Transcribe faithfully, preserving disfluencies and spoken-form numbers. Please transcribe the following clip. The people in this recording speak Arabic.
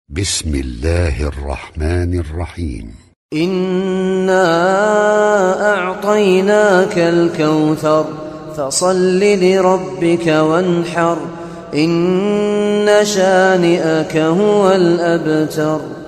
بسم الله الرحمن الرحيم. إنا أعطيناك الكوثر فصل لربك وانحر إن شانئك هو الأبتر.